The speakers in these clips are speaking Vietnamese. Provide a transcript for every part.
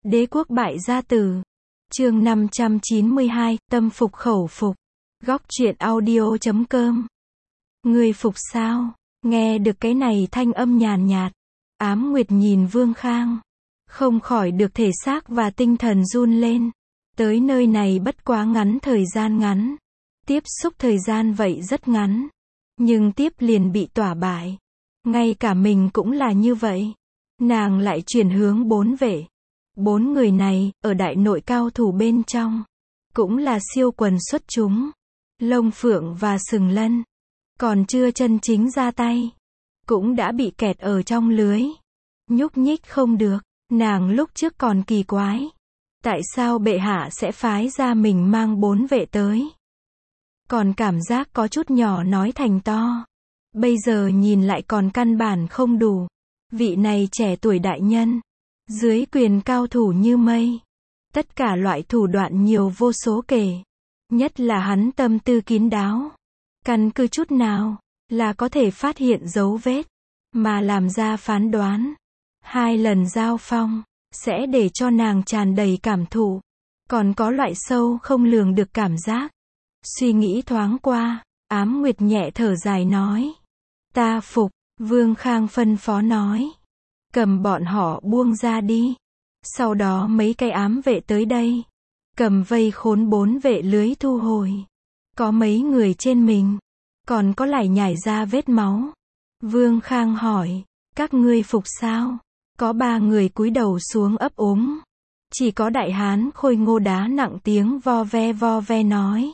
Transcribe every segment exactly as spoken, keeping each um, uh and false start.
Đế quốc bại gia tử. Chương năm trăm chín mươi hai, tâm phục khẩu phục. Góc truyện audio chấm com. Ngươi phục sao? Nghe được cái này thanh âm nhàn nhạt. Ám Nguyệt nhìn Vương Khang. Không khỏi được thể xác và tinh thần run lên. Tới nơi này bất quá ngắn thời gian ngắn. Tiếp xúc thời gian vậy rất ngắn. Nhưng tiếp liền bị tỏa bại. Ngay cả mình cũng là như vậy. Nàng lại chuyển hướng bốn vệ. Bốn người này, ở đại nội cao thủ bên trong, cũng là siêu quần xuất chúng. Lông Phượng và Sừng Lân, còn chưa chân chính ra tay, cũng đã bị kẹt ở trong lưới. Nhúc nhích không được, nàng lúc trước còn kỳ quái. Tại sao bệ hạ sẽ phái ra mình mang bốn vệ tới? Còn cảm giác có chút nhỏ nói thành to. Bây giờ nhìn lại còn căn bản không đủ. Vị này trẻ tuổi đại nhân, dưới quyền cao thủ như mây. Tất cả loại thủ đoạn nhiều vô số kể. Nhất là hắn tâm tư kín đáo. Căn cứ chút nào, là có thể phát hiện dấu vết, mà làm ra phán đoán. Hai lần giao phong, sẽ để cho nàng tràn đầy cảm thụ. Còn có loại sâu không lường được cảm giác. Suy nghĩ thoáng qua, Ám Nguyệt nhẹ thở dài nói. Ta phục, Vương Khang phân phó nói. Cầm bọn họ buông ra đi. Sau đó mấy cái ám vệ tới đây. Cầm vây khốn bốn vệ lưới thu hồi. Có mấy người trên mình. Còn có lại nhảy ra vết máu. Vương Khang hỏi. Các ngươi phục sao? Có ba người cúi đầu xuống ấp úng. Chỉ có đại hán khôi ngô đá nặng tiếng vo ve vo ve nói.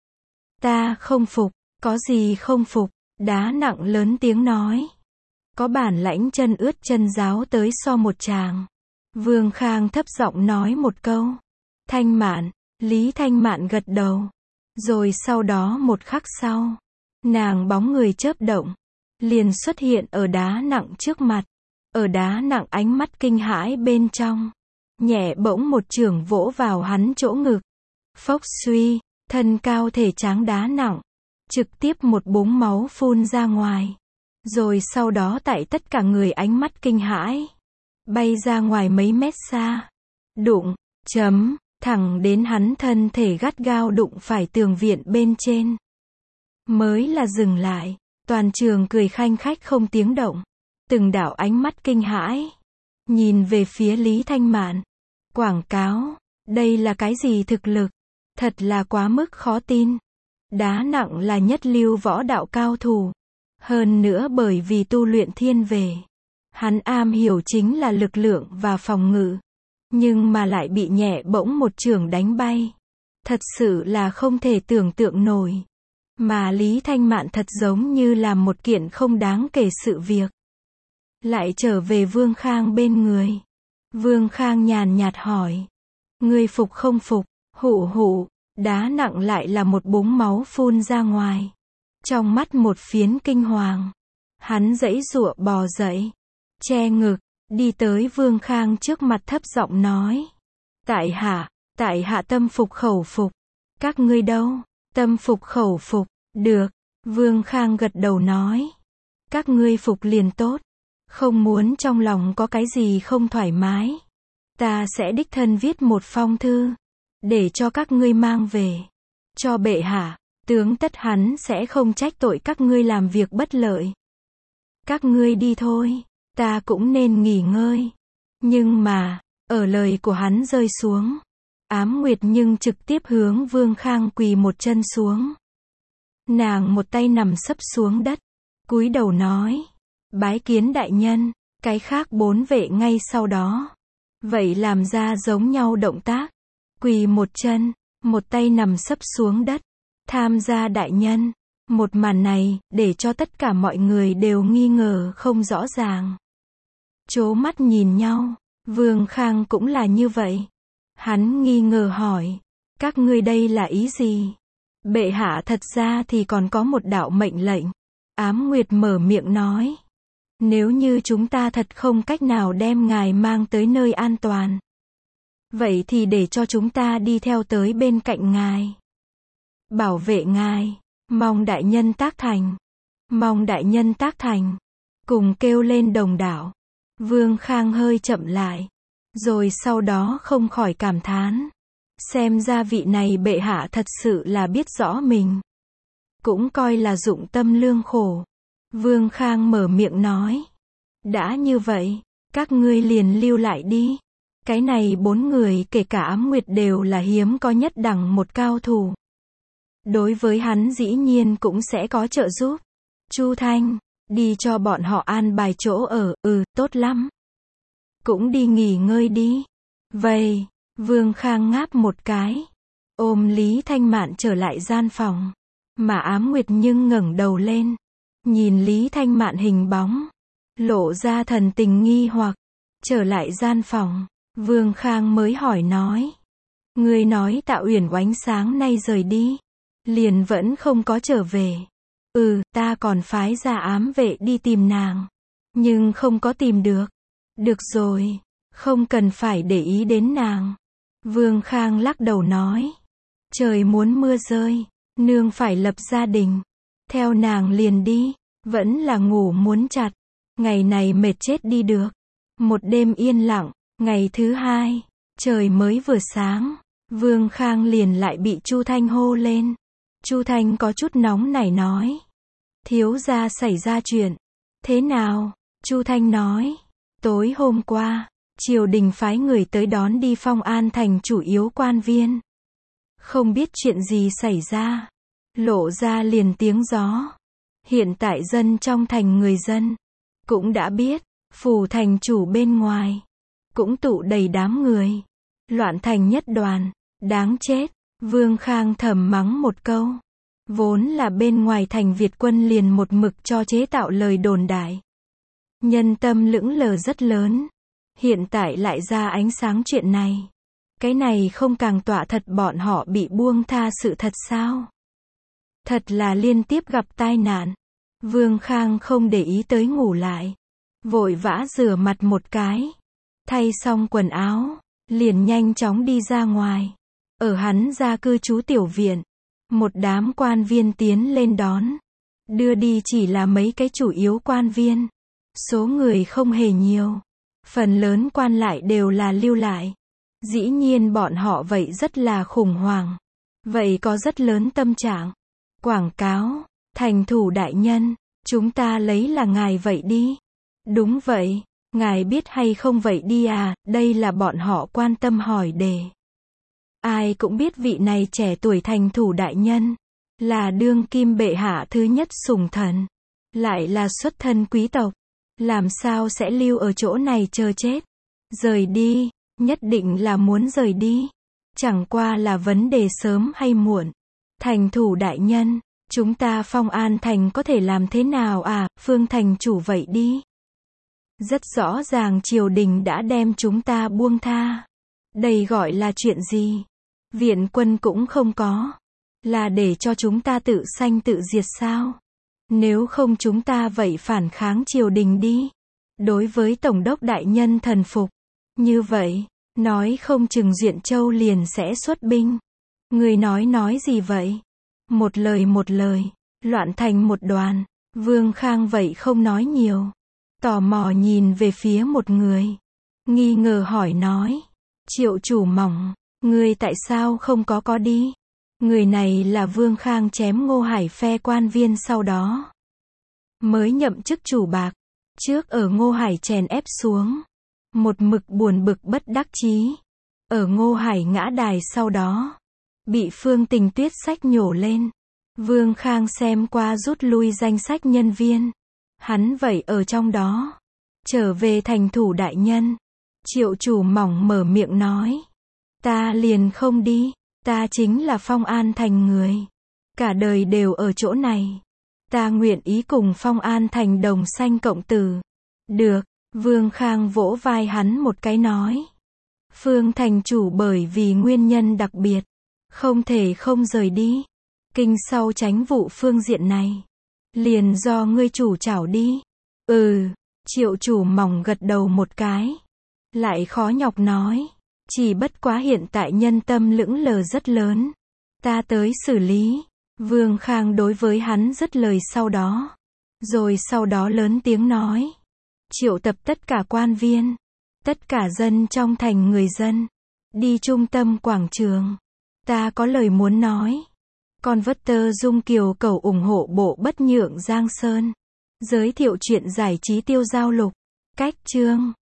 Ta không phục. Có gì không phục? Đá nặng lớn tiếng nói. Có bản lãnh chân ướt chân giáo tới so một tràng. Vương Khang thấp giọng nói một câu. Thanh Mạn, Lý Thanh Mạn gật đầu. Rồi sau đó một khắc sau, nàng bóng người chớp động, liền xuất hiện ở đá nặng trước mặt. Ở đá nặng ánh mắt kinh hãi bên trong, nhẹ bỗng một chưởng vỗ vào hắn chỗ ngực. Phốc suy, thân cao thể tráng đá nặng, trực tiếp một búng máu phun ra ngoài. Rồi sau đó tại tất cả người ánh mắt kinh hãi, bay ra ngoài mấy mét xa. Đụng, chấm, thẳng đến hắn thân thể gắt gao đụng phải tường viện bên trên. Mới là dừng lại, toàn trường cười khanh khách không tiếng động. Từng đạo ánh mắt kinh hãi, nhìn về phía Lý Thanh Mạn. Quảng cáo, đây là cái gì thực lực? Thật là quá mức khó tin. Đá nặng là nhất lưu võ đạo cao thủ. Hơn nữa bởi vì tu luyện thiên về. Hắn am hiểu chính là lực lượng và phòng ngự. Nhưng mà lại bị nhẹ bỗng một chưởng đánh bay. Thật sự là không thể tưởng tượng nổi. Mà Lý Thanh Mạn thật giống như làm một kiện không đáng kể sự việc. Lại trở về Vương Khang bên người. Vương Khang nhàn nhạt hỏi. Ngươi phục không phục? Hụ hụ, đá nặng lại là một búng máu phun ra ngoài. Trong mắt một phiến kinh hoàng. Hắn giãy giụa bò dậy. Che ngực, đi tới Vương Khang trước mặt thấp giọng nói. Tại hạ, tại hạ tâm phục khẩu phục. Các ngươi đâu? Tâm phục khẩu phục, được. Vương Khang gật đầu nói. Các ngươi phục liền tốt. Không muốn trong lòng có cái gì không thoải mái. Ta sẽ đích thân viết một phong thư. Để cho các ngươi mang về. Cho bệ hạ. Tướng tất hắn sẽ không trách tội các ngươi làm việc bất lợi. Các ngươi đi thôi, ta cũng nên nghỉ ngơi. Nhưng mà, ở lời của hắn rơi xuống, Ám Nguyệt nhưng trực tiếp hướng Vương Khang quỳ một chân xuống. Nàng một tay nằm sấp xuống đất, cúi đầu nói, bái kiến đại nhân. Cái khác bốn vệ ngay sau đó, vậy làm ra giống nhau động tác, quỳ một chân, một tay nằm sấp xuống đất. Tham gia đại nhân. Một màn này, để cho tất cả mọi người đều nghi ngờ không rõ ràng. Chố mắt nhìn nhau. Vương Khang cũng là như vậy. Hắn nghi ngờ hỏi. Các ngươi đây là ý gì? Bệ hạ thật ra thì còn có một đạo mệnh lệnh. Ám Nguyệt mở miệng nói. Nếu như chúng ta thật không cách nào đem ngài mang tới nơi an toàn. Vậy thì để cho chúng ta đi theo tới bên cạnh ngài. Bảo vệ ngài, mong đại nhân tác thành, mong đại nhân tác thành, cùng kêu lên đồng đảo. Vương Khang hơi chậm lại, Rồi sau đó không khỏi cảm thán. Xem ra vị này bệ hạ thật sự là biết rõ mình. Cũng coi là dụng tâm lương khổ. Vương Khang mở miệng nói. Đã như vậy, các ngươi liền lưu lại đi. Cái này bốn người kể cả Ám Nguyệt đều là hiếm có nhất đẳng một cao thủ. Đối với hắn dĩ nhiên cũng sẽ có trợ giúp. Chu Thanh, đi cho bọn họ an bài chỗ ở, ừ, tốt lắm. Cũng đi nghỉ ngơi đi. Vậy, Vương Khang ngáp một cái. Ôm Lý Thanh Mạn trở lại gian phòng. Mà Ám Nguyệt nhưng ngẩng đầu lên. Nhìn Lý Thanh Mạn hình bóng. Lộ ra thần tình nghi hoặc. Trở lại gian phòng. Vương Khang mới hỏi nói. Ngươi nói Tạ Uyển Oánh sáng nay rời đi. Liền vẫn không có trở về. Ừ, ta còn phái ra ám vệ đi tìm nàng. Nhưng không có tìm được. Được rồi, không cần phải để ý đến nàng. Vương Khang lắc đầu nói. Trời muốn mưa rơi, nương phải lập gia đình. Theo nàng liền đi, vẫn là ngủ muốn chặt. Ngày này mệt chết đi được. Một đêm yên lặng, ngày thứ hai, trời mới vừa sáng. Vương Khang liền lại bị Chu Thanh hô lên. Chu Thanh có chút nóng nảy nói. Thiếu gia xảy ra chuyện. Thế nào? Chu Thanh nói. Tối hôm qua, triều đình phái người tới đón đi Phong An thành chủ yếu quan viên. Không biết chuyện gì xảy ra. Lộ ra liền tiếng gió. Hiện tại dân trong thành người dân cũng đã biết, phủ thành chủ bên ngoài cũng tụ đầy đám người. Loạn thành nhất đoàn, đáng chết. Vương Khang thầm mắng một câu. Vốn là bên ngoài thành Việt quân liền một mực cho chế tạo lời đồn đại. Nhân tâm lững lờ rất lớn. Hiện tại lại ra ánh sáng chuyện này. Cái này không càng tọa thật bọn họ bị buông tha sự thật sao? Thật là liên tiếp gặp tai nạn. Vương Khang không để ý tới ngủ lại. Vội vã rửa mặt một cái. Thay xong quần áo. Liền nhanh chóng đi ra ngoài. Ở hắn gia cư trú tiểu viện. Một đám quan viên tiến lên đón. Đưa đi chỉ là mấy cái chủ yếu quan viên. Số người không hề nhiều. Phần lớn quan lại đều là lưu lại. Dĩ nhiên bọn họ vậy rất là khủng hoảng. Vậy có rất lớn tâm trạng. Quảng cáo. Thành thủ đại nhân. Chúng ta lấy là ngài vậy đi. Đúng vậy. Ngài biết hay không vậy đi à. Đây là bọn họ quan tâm hỏi đề. Ai cũng biết vị này trẻ tuổi thành thủ đại nhân. Là đương kim bệ hạ thứ nhất sủng thần. Lại là xuất thân quý tộc. Làm sao sẽ lưu ở chỗ này chờ chết. Rời đi. Nhất định là muốn rời đi. Chẳng qua là vấn đề sớm hay muộn. Thành thủ đại nhân. Chúng ta Phong An thành có thể làm thế nào à. Phương thành chủ vậy đi. Rất rõ ràng triều đình đã đem chúng ta buông tha. Đây gọi là chuyện gì? Viện quân cũng không có. Là để cho chúng ta tự sanh tự diệt sao? Nếu không chúng ta vậy phản kháng triều đình đi. Đối với Tổng đốc đại nhân thần phục. Như vậy, nói không chừng Duyện Châu liền sẽ xuất binh. Người nói nói gì vậy? Một lời một lời, loạn thành một đoàn. Vương Khang vậy không nói nhiều. Tò mò nhìn về phía một người. Nghi ngờ hỏi nói. Triệu chủ mỏng, ngươi tại sao không có có đi? Người này là Vương Khang chém Ngô Hải phe quan viên sau đó. Mới nhậm chức chủ bạc. Trước ở Ngô Hải chèn ép xuống. Một mực buồn bực bất đắc chí. Ở Ngô Hải ngã đài sau đó. Bị Phương Tình Tuyết sách nhổ lên. Vương Khang xem qua rút lui danh sách nhân viên. Hắn vậy ở trong đó. Trở về thành thủ đại nhân. Triệu chủ mỏng mở miệng nói. Ta liền không đi. Ta chính là Phong An thành người. Cả đời đều ở chỗ này. Ta nguyện ý cùng Phong An thành đồng sanh cộng tử. Được. Vương Khang vỗ vai hắn một cái nói. Phương thành chủ bởi vì nguyên nhân đặc biệt. Không thể không rời đi. Kinh sau tránh vụ phương diện này. Liền do ngươi chủ trảo đi. Ừ. Triệu chủ mỏng gật đầu một cái. Lại khó nhọc nói. Chỉ bất quá hiện tại nhân tâm lững lờ rất lớn. Ta tới xử lý. Vương Khang đối với hắn dứt lời sau đó. Rồi sau đó lớn tiếng nói. Triệu tập tất cả quan viên. Tất cả dân trong thành người dân. Đi trung tâm quảng trường. Ta có lời muốn nói. Converter Dung Kiều cầu ủng hộ bộ Bất Nhượng Giang Sơn. Giới thiệu chuyện giải trí Tiêu Giao Lục. Cách chương